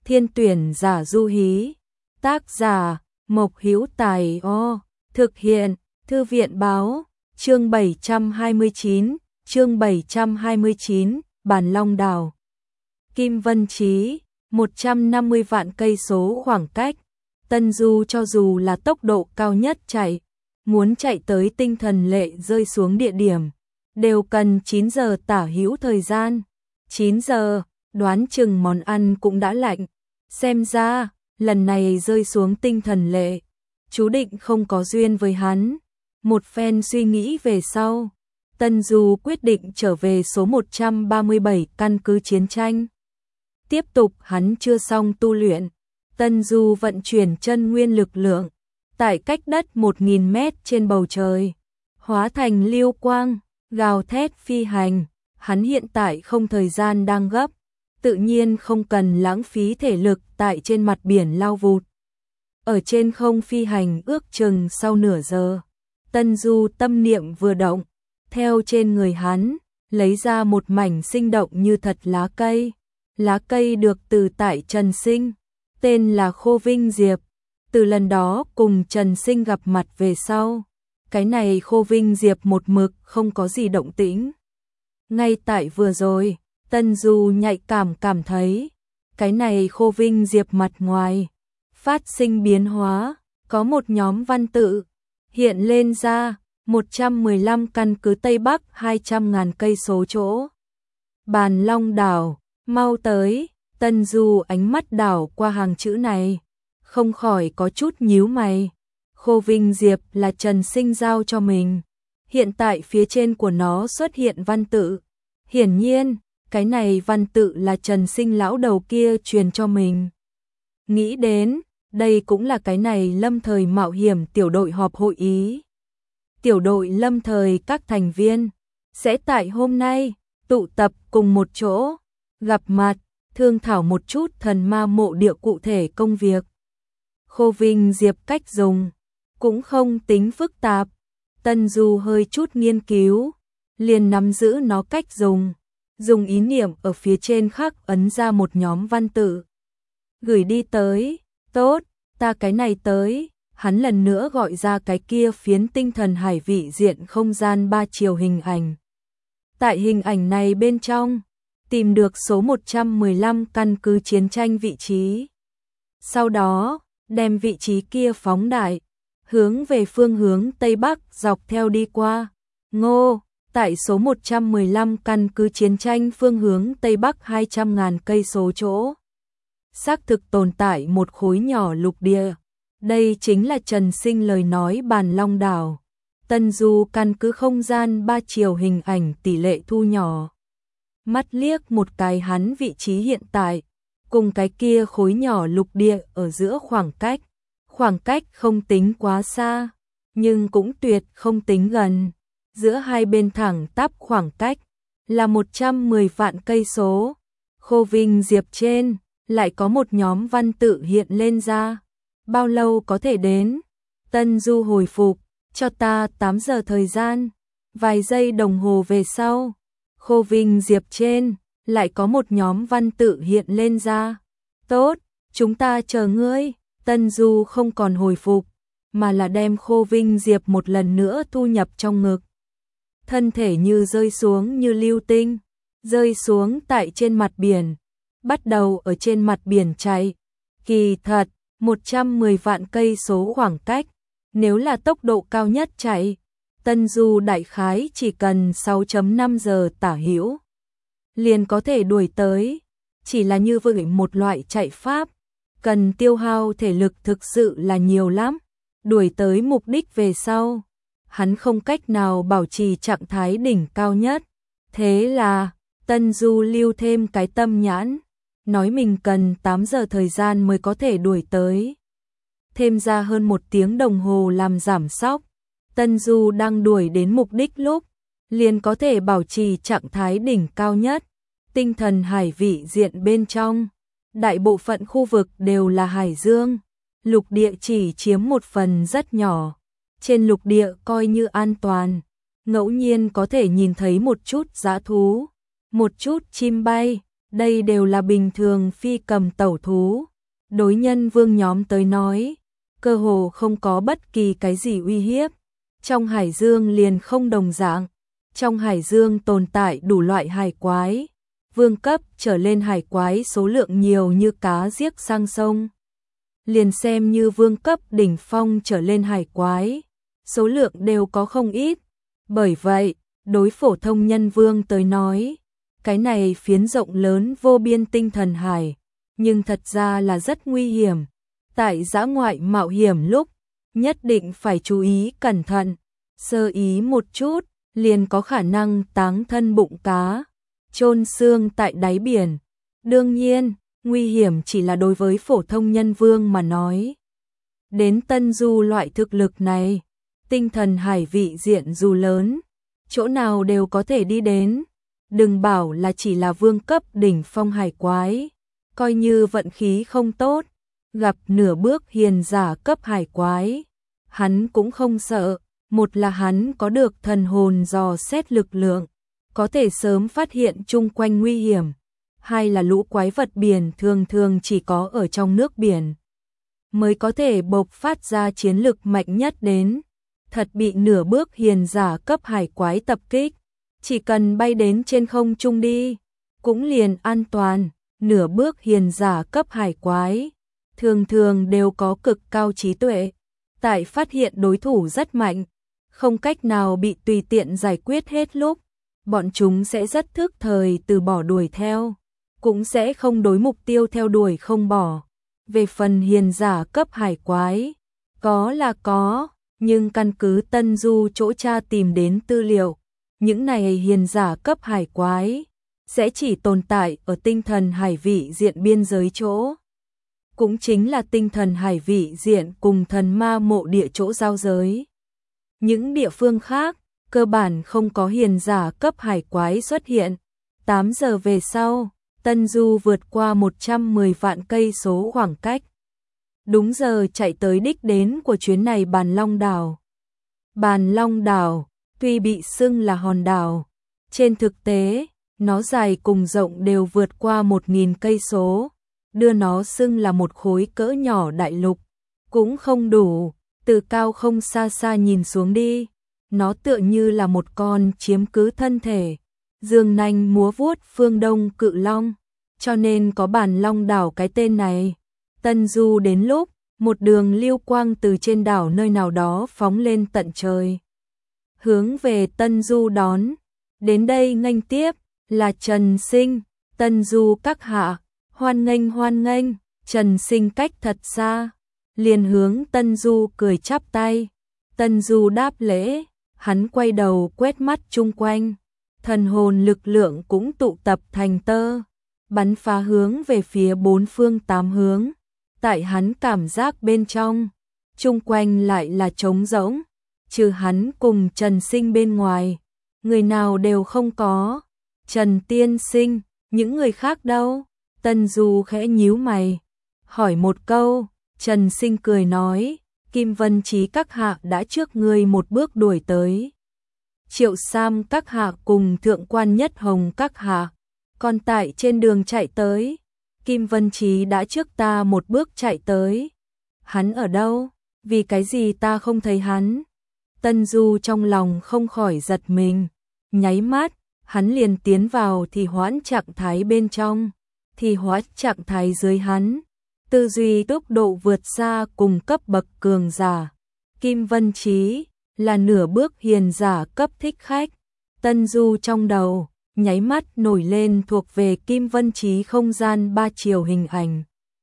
Thiên tuyển giả du hí. Tác giả Mộc Hữu Tài. Thực hiện Thư viện báo. Chương 729, Bàn Long Đảo. Kim Vân Chí, 150 vạn cây số khoảng cách. Tân Du cho dù là tốc độ cao nhất chạy, muốn chạy tới tinh thần lệ rơi xuống địa điểm, đều cần 9 giờ tả hữu thời gian. 9 giờ, đoán chừng món ăn cũng đã lạnh. Xem ra, lần này rơi xuống tinh thần lệ, chú định không có duyên với hắn. Một phen suy nghĩ về sau, Tân Du quyết định trở về số 137 căn cứ chiến tranh. Tiếp tục hắn chưa xong tu luyện, Tân Du vận chuyển chân nguyên lực lượng, tại cách đất 1000 mét trên bầu trời, hóa thành lưu quang, gào thét phi hành. Hắn hiện tại không thời gian đang gấp, tự nhiên không cần lãng phí thể lực tại trên mặt biển lao vụt. Ở trên không phi hành ước chừng sau nửa giờ, Tân Du tâm niệm vừa động, theo trên người hắn, lấy ra một mảnh sinh động như thật lá cây. Lá cây được từ tại Trần Sinh, tên là Khô Vinh Diệp. Từ lần đó cùng Trần Sinh gặp mặt về sau, cái này Khô Vinh Diệp một mực không có gì động tĩnh. Ngay tại vừa rồi, Tân Du nhạy cảm thấy, cái này Khô Vinh Diệp mặt ngoài phát sinh biến hóa, có một nhóm văn tự hiện lên ra, 115 căn cứ Tây Bắc 200.000 cây số chỗ. Bàn Long Đảo, mau tới. Tân Du ánh mắt đảo qua hàng chữ này, không khỏi có chút nhíu mày. Khô Vinh Diệp là Trần Sinh giao cho mình, hiện tại phía trên của nó xuất hiện văn tự. Hiển nhiên, cái này văn tự là Trần Sinh lão đầu kia truyền cho mình. Nghĩ đến, đây cũng là cái này lâm thời mạo hiểm tiểu đội họp hội ý. Tiểu đội lâm thời các thành viên sẽ tại hôm nay tụ tập cùng một chỗ, gặp mặt, thương thảo một chút thần ma mộ địa cụ thể công việc. Khô Vinh Diệp cách dùng cũng không tính phức tạp, Tân Du hơi chút nghiên cứu, liền nắm giữ nó cách dùng ý niệm ở phía trên khắc ấn ra một nhóm văn tự. Gửi đi tới. Tốt, ta cái này tới. Hắn lần nữa gọi ra cái kia phiến tinh thần hải vị diện không gian 3 chiều hình ảnh. Tại hình ảnh này bên trong, tìm được số 115 căn cứ chiến tranh vị trí. Sau đó, đem vị trí kia phóng đại, hướng về phương hướng Tây Bắc dọc theo đi qua. Ngô, tại số 115 căn cứ chiến tranh phương hướng Tây Bắc 200.000 cây số chỗ, xác thực tồn tại một khối nhỏ lục địa. Đây chính là Trần Sinh lời nói Bàn Long Đảo. Tân Du căn cứ không gian 3 chiều hình ảnh tỷ lệ thu nhỏ. Mắt liếc một cái hắn vị trí hiện tại, cùng cái kia khối nhỏ lục địa ở giữa khoảng cách không tính quá xa, nhưng cũng tuyệt không tính gần. Giữa hai bên thẳng tắp khoảng cách là 110 vạn cây số. Khô Vinh Diệp trên lại có một nhóm văn tự hiện lên ra. Bao lâu có thể đến? Tân Du hồi phục, cho ta 8 giờ thời gian. Vài giây đồng hồ về sau, Khô Vinh Diệp trên lại có một nhóm văn tự hiện lên ra. Tốt, chúng ta chờ ngươi. Tân Du không còn hồi phục, mà là đem Khô Vinh Diệp một lần nữa thu nhập trong ngực. Thân thể như rơi xuống như lưu tinh, rơi xuống tại trên mặt biển, bắt đầu ở trên mặt biển chạy. Kỳ thật, 110 vạn cây số khoảng cách, nếu là tốc độ cao nhất chạy, Tân Du đại khái chỉ cần 6.5 giờ tả hữu liền có thể đuổi tới. Chỉ là như vậy một loại chạy pháp, cần tiêu hao thể lực thực sự là nhiều lắm. Đuổi tới mục đích về sau, hắn không cách nào bảo trì trạng thái đỉnh cao nhất. Thế là, Tân Du lưu thêm cái tâm nhãn, nói mình cần 8 giờ thời gian mới có thể đuổi tới. Thêm ra hơn 1 tiếng đồng hồ làm giảm sóc, Tân Du đang đuổi đến mục đích lúc, liền có thể bảo trì trạng thái đỉnh cao nhất. Tinh thần hải vị diện bên trong, đại bộ phận khu vực đều là hải dương, lục địa chỉ chiếm một phần rất nhỏ. Trên lục địa coi như an toàn, ngẫu nhiên có thể nhìn thấy một chút dã thú, một chút chim bay, đây đều là bình thường phi cầm tẩu thú. Đối nhân vương nhóm tới nói, cơ hồ không có bất kỳ cái gì uy hiếp. Trong hải dương liền không đồng dạng. Trong hải dương tồn tại đủ loại hải quái. Vương cấp trở lên hải quái số lượng nhiều như cá giếc sang sông. Liền xem như vương cấp đỉnh phong trở lên hải quái, số lượng đều có không ít. Bởi vậy, đối phổ thông nhân vương tới nói, cái này phiến rộng lớn vô biên tinh thần hải, nhưng thật ra là rất nguy hiểm. Tại dã ngoại mạo hiểm lúc, nhất định phải chú ý cẩn thận, sơ ý một chút, liền có khả năng táng thân bụng cá, chôn xương tại đáy biển. Đương nhiên, nguy hiểm chỉ là đối với phổ thông nhân vương mà nói. Đến Tân Du loại thực lực này, tinh thần hải vị diện dù lớn, chỗ nào đều có thể đi đến. Đừng bảo là chỉ là vương cấp đỉnh phong hải quái, coi như vận khí không tốt, gặp nửa bước hiền giả cấp hải quái, hắn cũng không sợ. Một là hắn có được thần hồn dò xét lực lượng, có thể sớm phát hiện chung quanh nguy hiểm. Hai là lũ quái vật biển thường thường chỉ có ở trong nước biển mới có thể bộc phát ra chiến lực mạnh nhất đến. Thật bị nửa bước hiền giả cấp hải quái tập kích, chỉ cần bay đến trên không trung đi, cũng liền an toàn. Nửa bước hiền giả cấp hải quái, thường thường đều có cực cao trí tuệ, tại phát hiện đối thủ rất mạnh, không cách nào bị tùy tiện giải quyết hết lúc, bọn chúng sẽ rất thức thời từ bỏ đuổi theo, cũng sẽ không đối mục tiêu theo đuổi không bỏ. Về phần hiền giả cấp hải quái, có là có, nhưng căn cứ Tân Du chỗ tra tìm đến tư liệu, những này hiền giả cấp hải quái sẽ chỉ tồn tại ở tinh thần hải vị diện biên giới chỗ. Cũng chính là tinh thần hải vị diện cùng thần ma mộ địa chỗ giao giới. Những địa phương khác, cơ bản không có hiền giả cấp hải quái xuất hiện. 8 giờ về sau, Tân Du vượt qua 110 vạn cây số khoảng cách. Đúng giờ chạy tới đích đến của chuyến này Bàn Long Đảo. Bàn Long Đảo, tuy bị xưng là hòn đảo, trên thực tế, nó dài cùng rộng đều vượt qua 1.000 cây số, đưa nó xưng là một khối cỡ nhỏ đại lục, cũng không đủ. Từ cao không xa xa nhìn xuống đi, nó tựa như là một con chiếm cứ thân thể, dương nanh múa vuốt phương đông cự long, cho nên có Bàn Long Đảo cái tên này. Tân Du đến lúc, một đường lưu quang từ trên đảo nơi nào đó phóng lên tận trời, hướng về Tân Du đón. Đến đây nghênh tiếp là Trần Sinh. Tân Du các hạ, hoan nghênh hoan nghênh. Trần Sinh cách thật xa, liền hướng Tân Du cười chắp tay. Tân Du đáp lễ, hắn quay đầu quét mắt chung quanh, thần hồn lực lượng cũng tụ tập thành tơ, bắn phá hướng về phía bốn phương tám hướng. Tại hắn cảm giác bên trong, chung quanh lại là trống rỗng, trừ hắn cùng Trần Sinh bên ngoài, người nào đều không có. Trần tiên sinh, những người khác đâu? Tân Du khẽ nhíu mày, hỏi một câu. Trần Sinh cười nói, Kim Vân Chí các hạ đã trước ngươi một bước đuổi tới. Triệu Sam các hạ cùng Thượng Quan Nhất Hồng các hạ, còn tại trên đường chạy tới. Kim Vân Chí đã trước ta một bước chạy tới. Hắn ở đâu? Vì cái gì ta không thấy hắn? Tân Du trong lòng không khỏi giật mình, nháy mắt, hắn liền tiến vào thì hoãn trạng thái bên trong, thì hoãn trạng thái dưới hắn. Tư duy tốc độ vượt xa cùng cấp bậc cường giả. Kim Vân Chí là nửa bước hiền giả cấp thích khách. Tân Du trong đầu nháy mắt nổi lên thuộc về Kim Vân Chí không gian 3 chiều hình ảnh.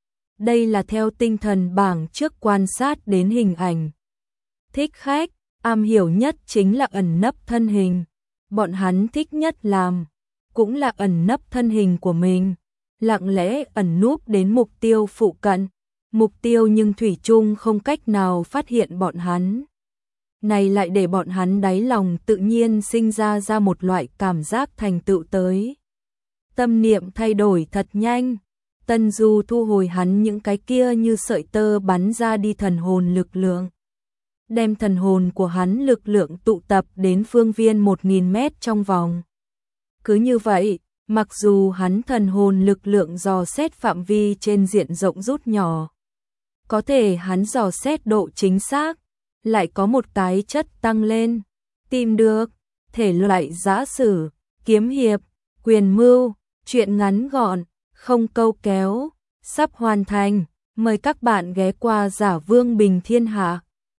Đây là theo tinh thần bảng trước quan sát đến hình ảnh. Thích khách, am hiểu nhất chính là ẩn nấp thân hình. Bọn hắn thích nhất làm, cũng là ẩn nấp thân hình của mình. Lặng lẽ ẩn núp đến mục tiêu phụ cận. Mục tiêu nhưng thủy chung không cách nào phát hiện bọn hắn. Này lại để bọn hắn đáy lòng tự nhiên sinh ra một loại cảm giác thành tựu tới. Tâm niệm thay đổi thật nhanh. Tân Du thu hồi hắn những cái kia như sợi tơ bắn ra đi thần hồn lực lượng. Đem thần hồn của hắn lực lượng tụ tập đến phương viên 1.000 mét trong vòng. Cứ như vậy, Mặc dù hắn thần hồn lực lượng dò xét phạm vi trên diện rộng rút nhỏ, có thể hắn dò xét độ chính xác lại có một cái chất tăng lên. Tìm được thể loại giã sử, kiếm hiệp, quyền mưu, truyện ngắn gọn, không câu kéo, sắp hoàn thành. Mời các bạn ghé qua Giả Vương Bình Thiên Hạ.